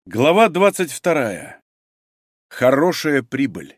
Глава 22. Хорошая прибыль.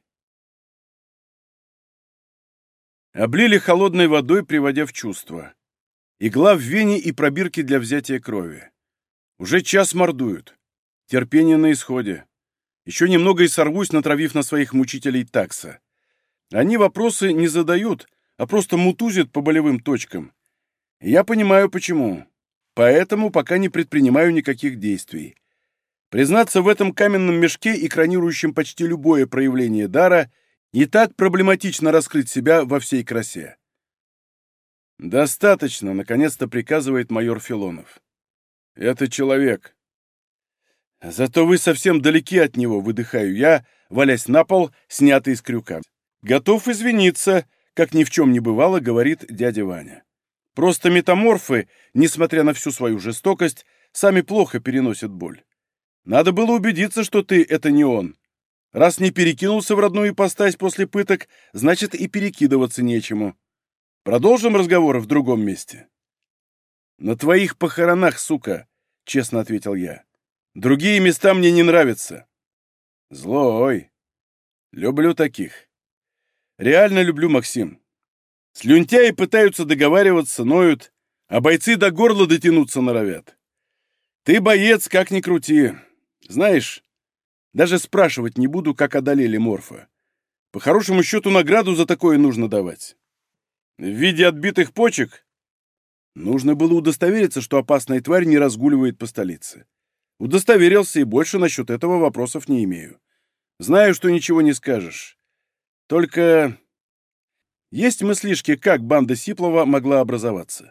Облили холодной водой, приводя в чувство. Игла в вене и пробирки для взятия крови. Уже час мордуют. Терпение на исходе. Еще немного и сорвусь, натравив на своих мучителей такса. Они вопросы не задают, а просто мутузят по болевым точкам. И я понимаю, почему. Поэтому пока не предпринимаю никаких действий. Признаться, в этом каменном мешке, экранирующем почти любое проявление дара, не так проблематично раскрыть себя во всей красе. «Достаточно», — наконец-то приказывает майор Филонов. «Это человек». «Зато вы совсем далеки от него», — выдыхаю я, валясь на пол, снятый из крюка. «Готов извиниться», — как ни в чем не бывало, говорит дядя Ваня. «Просто метаморфы, несмотря на всю свою жестокость, сами плохо переносят боль. Надо было убедиться, что ты — это не он. Раз не перекинулся в родную ипостась после пыток, значит и перекидываться нечему. Продолжим разговор в другом месте». «На твоих похоронах, сука», — честно ответил я. «Другие места мне не нравятся». «Злой. Люблю таких. Реально люблю, Максим. Слюнтяи пытаются договариваться, ноют, а бойцы до горла дотянуться норовят. Ты боец, как ни крути. Знаешь, даже спрашивать не буду, как одолели Морфа. По хорошему счету награду за такое нужно давать. В виде отбитых почек? Нужно было удостовериться, что опасная тварь не разгуливает по столице. Удостоверился, и больше насчет этого вопросов не имею. Знаю, что ничего не скажешь. Только есть мыслишки, как банда Сиплова могла образоваться.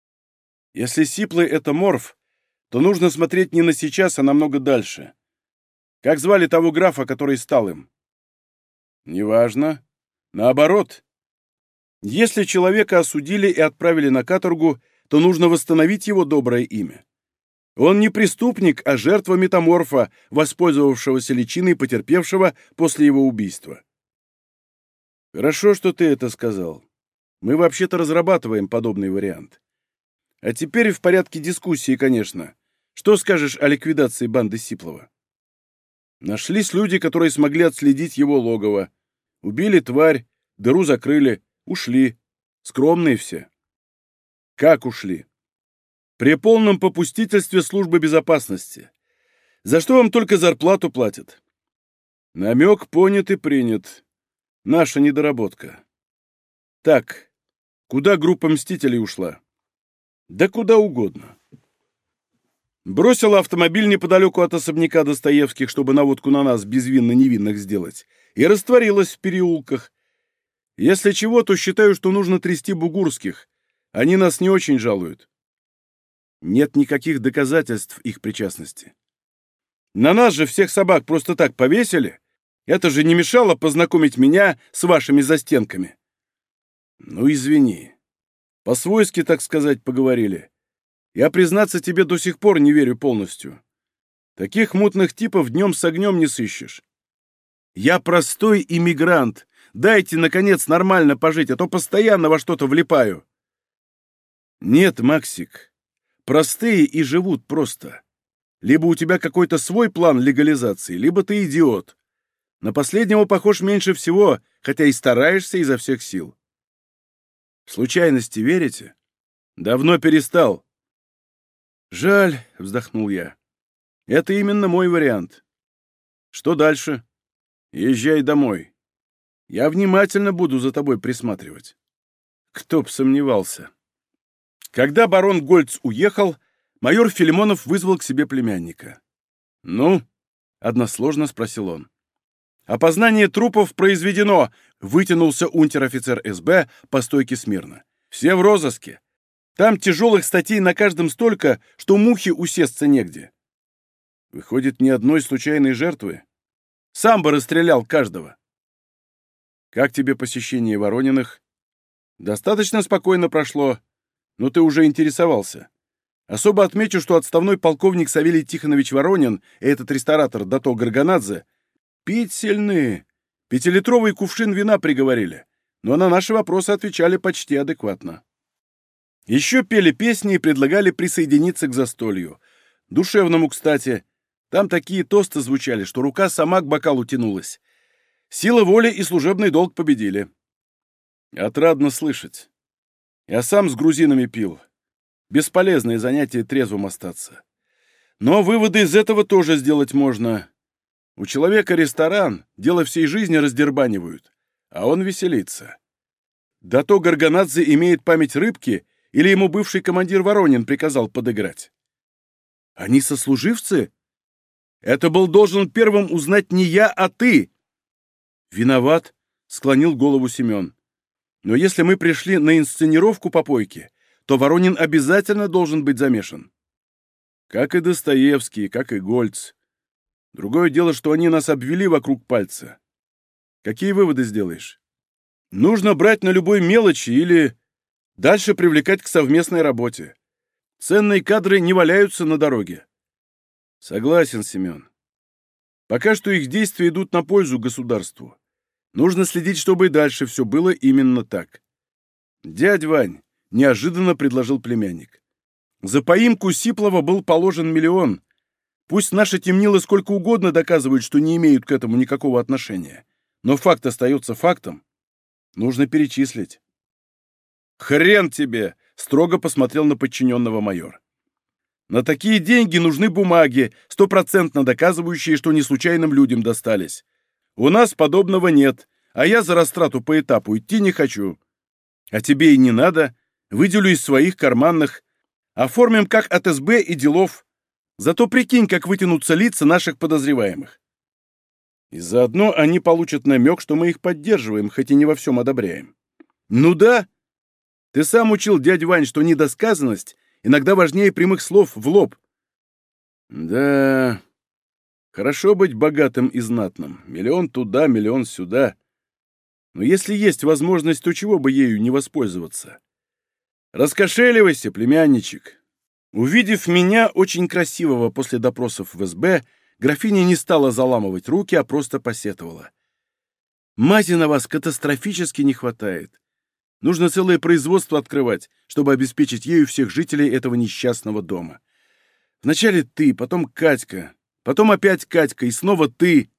Если Сиплый — это Морф, то нужно смотреть не на сейчас, а намного дальше. Как звали того графа, который стал им? Неважно. Наоборот. Если человека осудили и отправили на каторгу, то нужно восстановить его доброе имя. Он не преступник, а жертва метаморфа, воспользовавшегося личиной потерпевшего после его убийства. Хорошо, что ты это сказал. Мы вообще-то разрабатываем подобный вариант. А теперь в порядке дискуссии, конечно. Что скажешь о ликвидации банды Сиплова? Нашлись люди, которые смогли отследить его логово. Убили тварь, дыру закрыли, ушли. Скромные все. Как ушли? При полном попустительстве службы безопасности. За что вам только зарплату платят? Намек понят и принят. Наша недоработка. Так, куда группа мстителей ушла? Да куда угодно. Бросила автомобиль неподалеку от особняка Достоевских, чтобы наводку на нас безвинно-невинных сделать, и растворилась в переулках. Если чего, то считаю, что нужно трясти бугурских. Они нас не очень жалуют. Нет никаких доказательств их причастности. На нас же всех собак просто так повесили. Это же не мешало познакомить меня с вашими застенками. Ну, извини. По-свойски, так сказать, поговорили. Я, признаться, тебе до сих пор не верю полностью. Таких мутных типов днем с огнем не сыщешь. Я простой иммигрант. Дайте, наконец, нормально пожить, а то постоянно во что-то влипаю. Нет, Максик, простые и живут просто. Либо у тебя какой-то свой план легализации, либо ты идиот. На последнего похож меньше всего, хотя и стараешься изо всех сил. В случайности верите? Давно перестал. «Жаль», — вздохнул я. «Это именно мой вариант. Что дальше? Езжай домой. Я внимательно буду за тобой присматривать». Кто б сомневался. Когда барон Гольц уехал, майор Филимонов вызвал к себе племянника. «Ну?» — односложно спросил он. «Опознание трупов произведено», — вытянулся унтер-офицер СБ по стойке смирно. «Все в розыске. Там тяжелых статей на каждом столько, что мухе усесться негде». Выходит, ни одной случайной жертвы? Сам бы расстрелял каждого. Как тебе посещение Ворониных? Достаточно спокойно прошло, но ты уже интересовался. Особо отмечу, что отставной полковник Савелий Тихонович Воронин и этот ресторатор Дато Гарганадзе пить сильны. 5-литровый кувшин вина приговорили, но на наши вопросы отвечали почти адекватно. Еще пели песни и предлагали присоединиться к застолью. Душевному, кстати. Там такие тосты звучали, что рука сама к бокалу тянулась. Сила воли и служебный долг победили. Отрадно слышать. Я сам с грузинами пил. Бесполезное занятие трезвым остаться. Но выводы из этого тоже сделать можно. У человека ресторан, дело всей жизни раздербанивают, а он веселится. Да то Горгонадзе имеет память рыбки, или ему бывший командир Воронин приказал подыграть. Они сослуживцы? Это был должен первым узнать не я, а ты. Виноват, склонил голову Семен. Но если мы пришли на инсценировку попойки, то Воронин обязательно должен быть замешан. Как и Достоевский, как и Гольц. Другое дело, что они нас обвели вокруг пальца. Какие выводы сделаешь? Нужно брать на любой мелочи или дальше привлекать к совместной работе. Ценные кадры не валяются на дороге. Согласен, Семен. Пока что их действия идут на пользу государству. Нужно следить, чтобы и дальше все было именно так. Дядь Вань, неожиданно предложил племянник. За поимку Сиплова был положен 1 миллион. Пусть наши темнилы сколько угодно доказывают, что не имеют к этому никакого отношения. Но факт остается фактом. Нужно перечислить. «Хрен тебе!» — строго посмотрел на подчиненного майор. «На такие деньги нужны бумаги, 100% доказывающие, что не случайным людям достались. У нас подобного нет, а я за растрату по этапу идти не хочу. А тебе и не надо. Выделю из своих карманных. Оформим как от СБ и делов. Зато прикинь, как вытянутся лица наших подозреваемых. И заодно они получат намек, что мы их поддерживаем, хоть и не во всем одобряем. Ну да. Ты сам учил, дядь Вань, что недосказанность иногда важнее прямых слов в лоб. Да, хорошо быть богатым и знатным. 1 миллион туда, 1 миллион сюда. Но если есть возможность, то чего бы ею не воспользоваться? Раскошеливайся, племянничек. Увидев меня, очень красивого после допросов в СБ, графиня не стала заламывать руки, а просто посетовала. Мази на вас катастрофически не хватает. Нужно целое производство открывать, чтобы обеспечить ею всех жителей этого несчастного дома. Вначале ты, потом Катька, потом опять Катька и снова ты.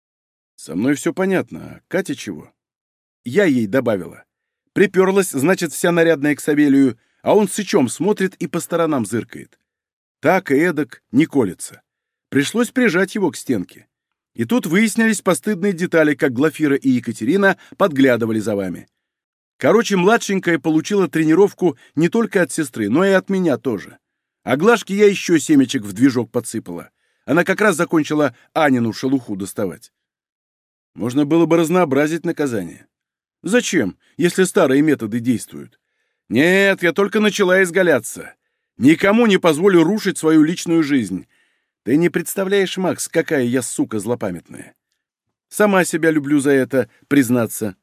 Со мной все понятно, а Катя чего? Я ей добавила. Приперлась, значит, вся нарядная к Савелию, а он сычом смотрит и по сторонам зыркает. Так и эдак не колется. Пришлось прижать его к стенке. И тут выяснились постыдные детали, как Глафира и Екатерина подглядывали за вами. Короче, младшенькая получила тренировку не только от сестры, но и от меня тоже. А Глашке я еще семечек в движок подсыпала. Она как раз закончила Анину шелуху доставать. Можно было бы разнообразить наказание. Зачем, если старые методы действуют? Нет, я только начала изгаляться. Никому не позволю рушить свою личную жизнь. Ты не представляешь, Макс, какая я сука злопамятная. Сама себя люблю за это, признаться.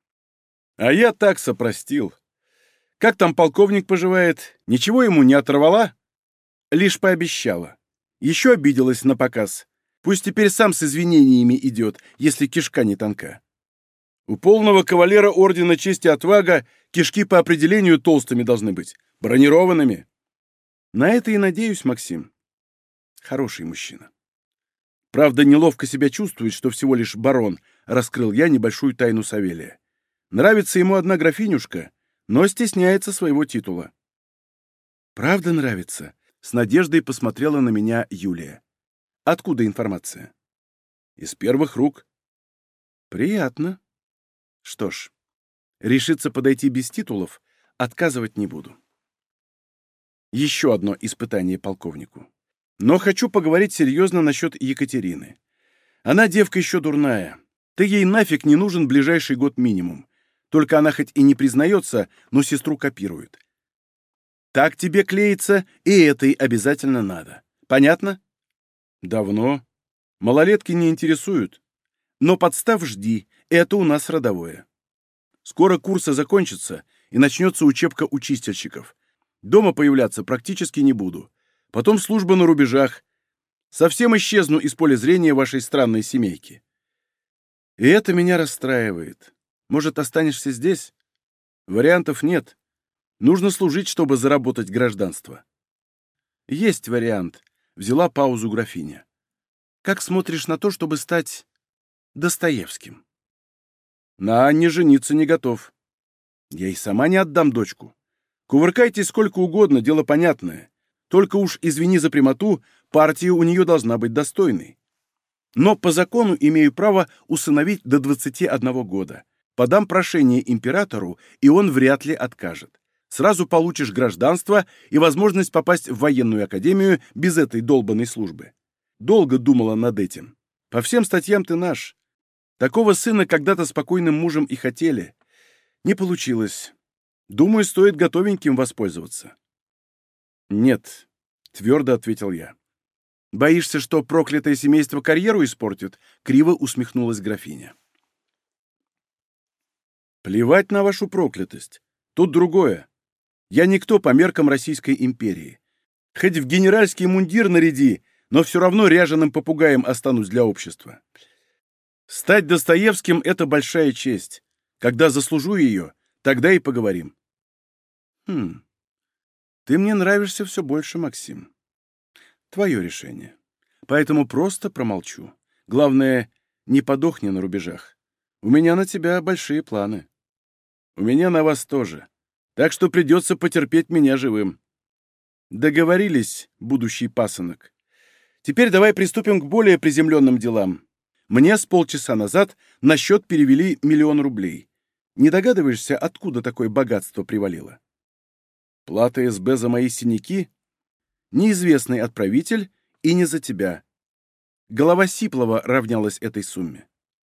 А я так сопростил. Как там полковник поживает? Ничего ему не оторвала? Лишь пообещала. Еще обиделась на показ. Пусть теперь сам с извинениями идет, если кишка не тонка. У полного кавалера Ордена Чести и Отвага кишки по определению толстыми должны быть, бронированными. На это и надеюсь, Максим. Хороший мужчина. Правда, неловко себя чувствует, что всего лишь барон, раскрыл я небольшую тайну Савелия. Нравится ему одна графинюшка, но стесняется своего титула. Правда нравится? С надеждой посмотрела на меня Юлия. Откуда информация? Из первых рук. Приятно. Что ж, решиться подойти без титулов отказывать не буду. Еще одно испытание полковнику. Но хочу поговорить серьезно насчет Екатерины. Она девка еще дурная. Ты ей нафиг не нужен ближайший год минимум. Только она хоть и не признается, но сестру копирует. Так тебе клеится, и этой обязательно надо. Понятно? Давно. Малолетки не интересуют. Но подстав жди, это у нас родовое. Скоро курсы закончатся, и начнется учебка у чистильщиков. Дома появляться практически не буду. Потом служба на рубежах. Совсем исчезну из поля зрения вашей странной семейки. И это меня расстраивает. Может, останешься здесь? Вариантов нет. Нужно служить, чтобы заработать гражданство. Есть вариант. Взяла паузу графиня. Как смотришь на то, чтобы стать Достоевским? На Анне жениться не готов. Я и сама не отдам дочку. Кувыркайтесь сколько угодно, дело понятное. Только уж, извини за прямоту, партия у нее должна быть достойной. Но по закону имею право усыновить до 21 года. Подам прошение императору, и он вряд ли откажет. Сразу получишь гражданство и возможность попасть в военную академию без этой долбанной службы. Долго думала над этим. По всем статьям ты наш. Такого сына когда-то спокойным мужем и хотели. Не получилось. Думаю, стоит готовеньким воспользоваться. Нет, твердо ответил я. Боишься, что проклятое семейство карьеру испортит? Криво усмехнулась графиня. Плевать на вашу проклятость. Тут другое. Я никто по меркам Российской империи. Хоть в генеральский мундир наряди, но все равно ряженым попугаем останусь для общества. Стать Достоевским — это большая честь. Когда заслужу ее, тогда и поговорим. Ты мне нравишься все больше, Максим. Твое решение. Поэтому просто промолчу. Главное, не подохни на рубежах. У меня на тебя большие планы. У меня на вас тоже. Так что придется потерпеть меня живым. Договорились, будущий пасынок. Теперь давай приступим к более приземленным делам. Мне с полчаса назад на счет перевели 1 000 000 рублей. Не догадываешься, откуда такое богатство привалило? Плата СБ за мои синяки? Неизвестный отправитель и не за тебя. Голова Сиплова равнялась этой сумме.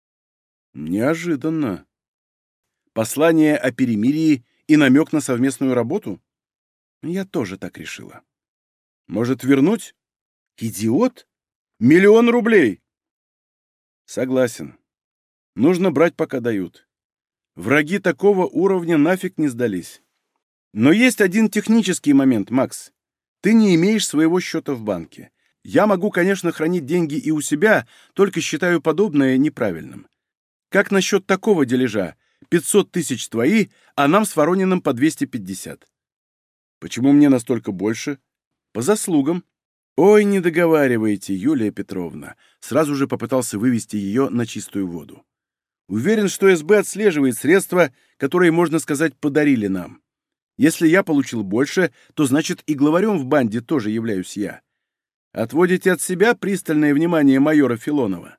Неожиданно. Послание о перемирии и намек на совместную работу? Я тоже так решила. Может, вернуть? Идиот? 1 000 000 рублей! Согласен. Нужно брать, пока дают. Враги такого уровня нафиг не сдались. Но есть один технический момент, Макс. Ты не имеешь своего счета в банке. Я могу, конечно, хранить деньги и у себя, только считаю подобное неправильным. Как насчет такого дележа? 500 000 твои, а нам с Ворониным по 250. Почему мне настолько больше? По заслугам. Ой, не договаривайте, Юлия Петровна. Сразу же попытался вывести ее на чистую воду. Уверен, что СБ отслеживает средства, которые, можно сказать, подарили нам. Если я получил больше, то значит и главарем в банде тоже являюсь я. Отводите от себя пристальное внимание майора Филонова.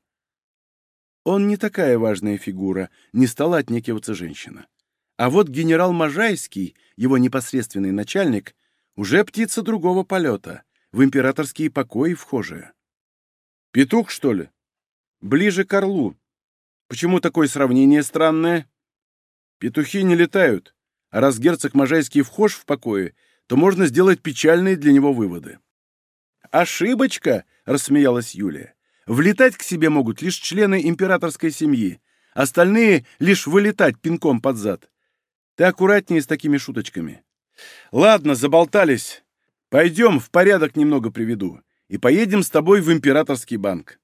Он не такая важная фигура, не стала отнекиваться женщина. А вот генерал Можайский, его непосредственный начальник, уже птица другого полета, в императорские покои вхожая. Петух, что ли? Ближе к орлу. Почему такое сравнение странное? Петухи не летают, а раз герцог Можайский вхож в покое, то можно сделать печальные для него выводы. «Ошибочка!» — рассмеялась Юлия. «Влетать к себе могут лишь члены императорской семьи, остальные — лишь вылетать пинком под зад. Ты аккуратнее с такими шуточками. Ладно, заболтались. Пойдем, в порядок немного приведу, и поедем с тобой в императорский банк.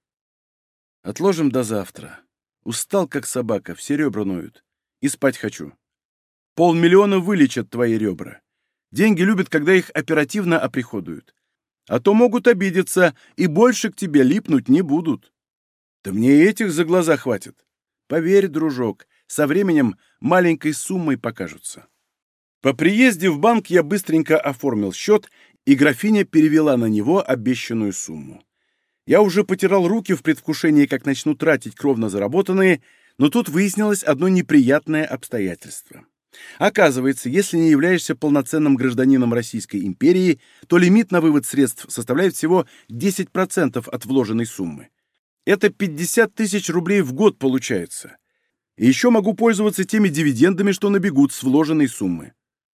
Отложим до завтра. Устал, как собака, все ребра ноют. И спать хочу. 500 000 вылечат твои ребра. Деньги любят, когда их оперативно оприходуют. А то могут обидеться и больше к тебе липнуть не будут. Да мне и этих за глаза хватит. Поверь, дружок, со временем маленькой суммой покажутся. По приезде в банк я быстренько оформил счет, и графиня перевела на него обещанную сумму. Я уже потирал руки в предвкушении, как начну тратить кровно заработанные, но тут выяснилось одно неприятное обстоятельство. Оказывается, если не являешься полноценным гражданином Российской империи, то лимит на вывод средств составляет всего 10% от вложенной суммы. Это 50 000 рублей в год получается. И еще могу пользоваться теми дивидендами, что набегут с вложенной суммы.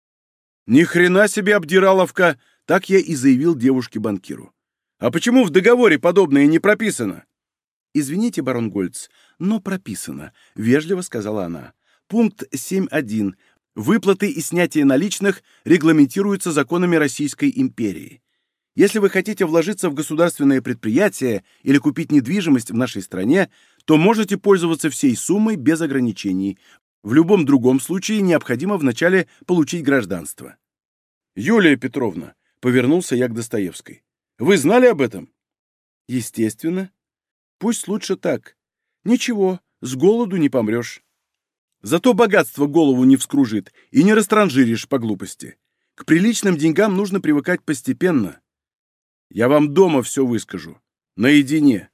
Ни хрена себе обдираловка, так я и заявил девушке-банкиру. А почему в договоре подобное не прописано? Извините, барон Гольц, но прописано, вежливо сказала она. Пункт 7.1. Выплаты и снятие наличных регламентируются законами Российской империи. Если вы хотите вложиться в государственное предприятие или купить недвижимость в нашей стране, то можете пользоваться всей суммой без ограничений. В любом другом случае необходимо вначале получить гражданство. Юлия Петровна, повернулся я к Достоевской. Вы знали об этом? Естественно. Пусть лучше так. Ничего, с голоду не помрешь. Зато богатство голову не вскружит и не растранжиришь по глупости. К приличным деньгам нужно привыкать постепенно. Я вам дома все выскажу. Наедине.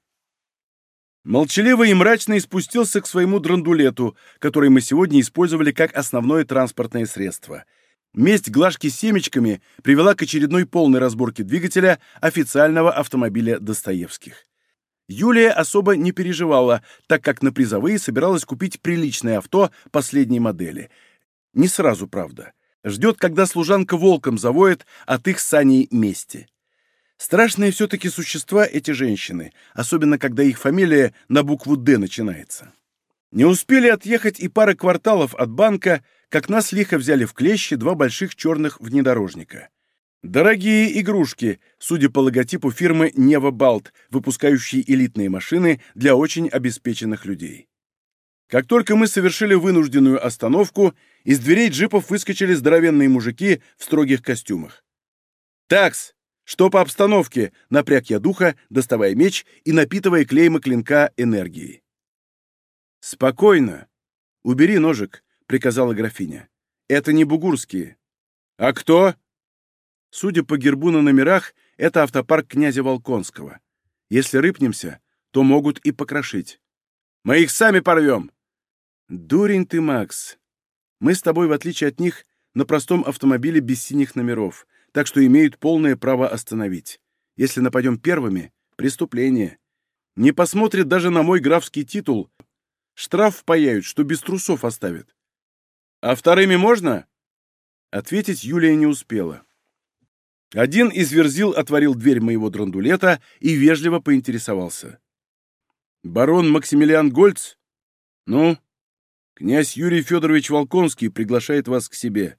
Молчаливый и мрачный спустился к своему драндулету, который мы сегодня использовали как основное транспортное средство. Месть Глашки с семечками привела к очередной полной разборке двигателя официального автомобиля Достоевских. Юлия особо не переживала, так как на призовые собиралась купить приличное авто последней модели. Не сразу, правда. Ждет, когда служанка волком завоет от их с Аней мести. Страшные все-таки существа эти женщины, особенно когда их фамилия на букву «Д» начинается. Не успели отъехать и пары кварталов от банка, как нас лихо взяли в клещи два больших черных внедорожника. Дорогие игрушки, судя по логотипу фирмы «Нева Балт», выпускающей элитные машины для очень обеспеченных людей. Как только мы совершили вынужденную остановку, из дверей джипов выскочили здоровенные мужики в строгих костюмах. «Такс! Что по обстановке?» — напряг я духа, доставая меч и напитывая клейма клинка энергией. «Спокойно. Убери ножик», — приказала графиня. «Это не бугурские». «А кто?» Судя по гербу на номерах, это автопарк князя Волконского. Если рыпнемся, то могут и покрошить. «Мы их сами порвем!» «Дурень ты, Макс. Мы с тобой, в отличие от них, на простом автомобиле без синих номеров, так что имеют полное право остановить. Если нападем первыми — преступление. Не посмотрят даже на мой графский титул. Штраф впаяют, что без трусов оставят». «А вторыми можно?» Ответить Юлия не успела. Один из верзил отворил дверь моего драндулета и вежливо поинтересовался. «Барон Максимилиан Гольц? Ну, князь Юрий Федорович Волконский приглашает вас к себе.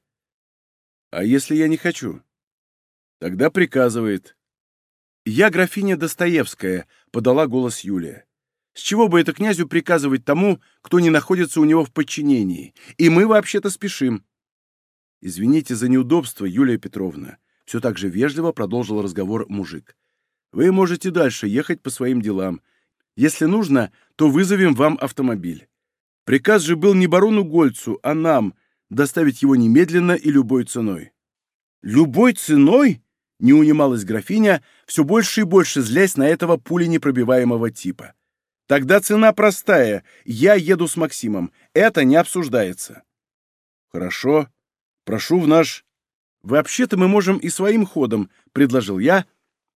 А если я не хочу?» «Тогда приказывает». «Я графиня Достоевская», — подала голос Юлия. «С чего бы это князю приказывать тому, кто не находится у него в подчинении? И мы вообще-то спешим». «Извините за неудобство, Юлия Петровна», — все так же вежливо продолжил разговор мужик. «Вы можете дальше ехать по своим делам. Если нужно, то вызовем вам автомобиль. Приказ же был не барону Гольцу, а нам доставить его немедленно и любой ценой». «Любой ценой?» — не унималась графиня, все больше и больше злясь на этого пуленепробиваемого типа. «Тогда цена простая. Я еду с Максимом. Это не обсуждается». «Хорошо. Прошу в наш...» «Вообще-то мы можем и своим ходом», — предложил я,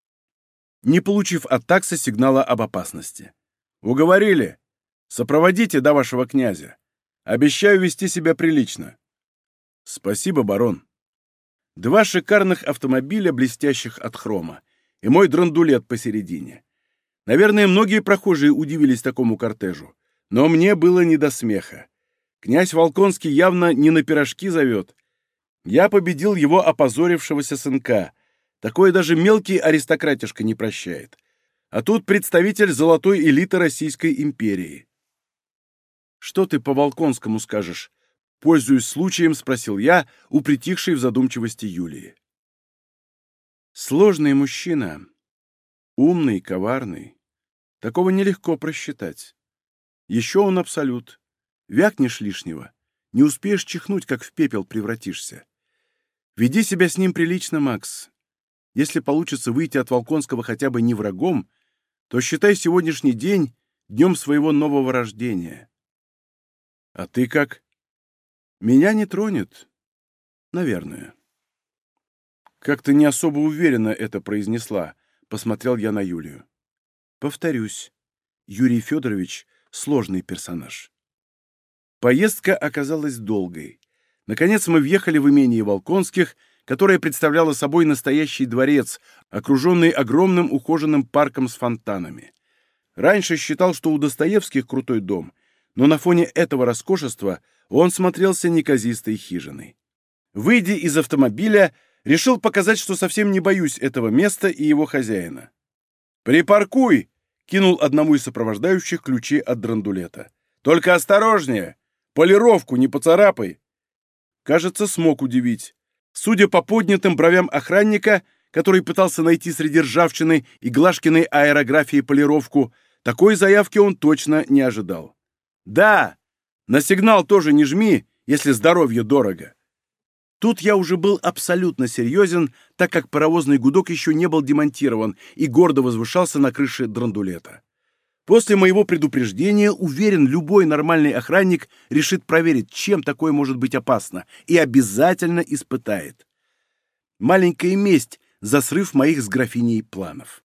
не получив от такса сигнала об опасности. «Уговорили. Сопроводите до вашего князя. Обещаю вести себя прилично». «Спасибо, барон». Два шикарных автомобиля, блестящих от хрома, и мой драндулет посередине. Наверное, многие прохожие удивились такому кортежу, но мне было не до смеха. Князь Волконский явно не на пирожки зовет. Я победил его опозорившегося сынка. Такое даже мелкий аристократишка не прощает. А тут представитель золотой элиты Российской империи. «Что ты по Волконскому скажешь?» Пользуясь случаем, спросил я у притихшей в задумчивости Юлии. Сложный мужчина. Умный, коварный. Такого нелегко просчитать. Еще он абсолют. Вякнешь лишнего. Не успеешь чихнуть, как в пепел превратишься. Веди себя с ним прилично, Макс. Если получится выйти от Волконского хотя бы не врагом, то считай сегодняшний день днем своего нового рождения. А ты как? Меня не тронет. Наверное. Как-то не особо уверенно это произнесла, посмотрел я на Юлию. Повторюсь, Юрий Федорович — сложный персонаж. Поездка оказалась долгой. Наконец мы въехали в имение Волконских, которое представляло собой настоящий дворец, окруженный огромным ухоженным парком с фонтанами. Раньше считал, что у Достоевских крутой дом, но на фоне этого роскошества он смотрелся неказистой хижиной. Выйдя из автомобиля, решил показать, что совсем не боюсь этого места и его хозяина. «Припаркуй!» — кинул одному из сопровождающих ключи от драндулета. «Только осторожнее! Полировку не поцарапай!» Кажется, смог удивить. Судя по поднятым бровям охранника, который пытался найти среди ржавчины и Глашкиной аэрографии полировку, Такой заявки он точно не ожидал. «Да, на сигнал тоже не жми, если здоровье дорого». Тут я уже был абсолютно серьезен, так как паровозный гудок еще не был демонтирован и гордо возвышался на крыше драндулета. После моего предупреждения, уверен, любой нормальный охранник решит проверить, чем такое может быть опасно, и обязательно испытает. Маленькая месть за срыв моих с графиней планов.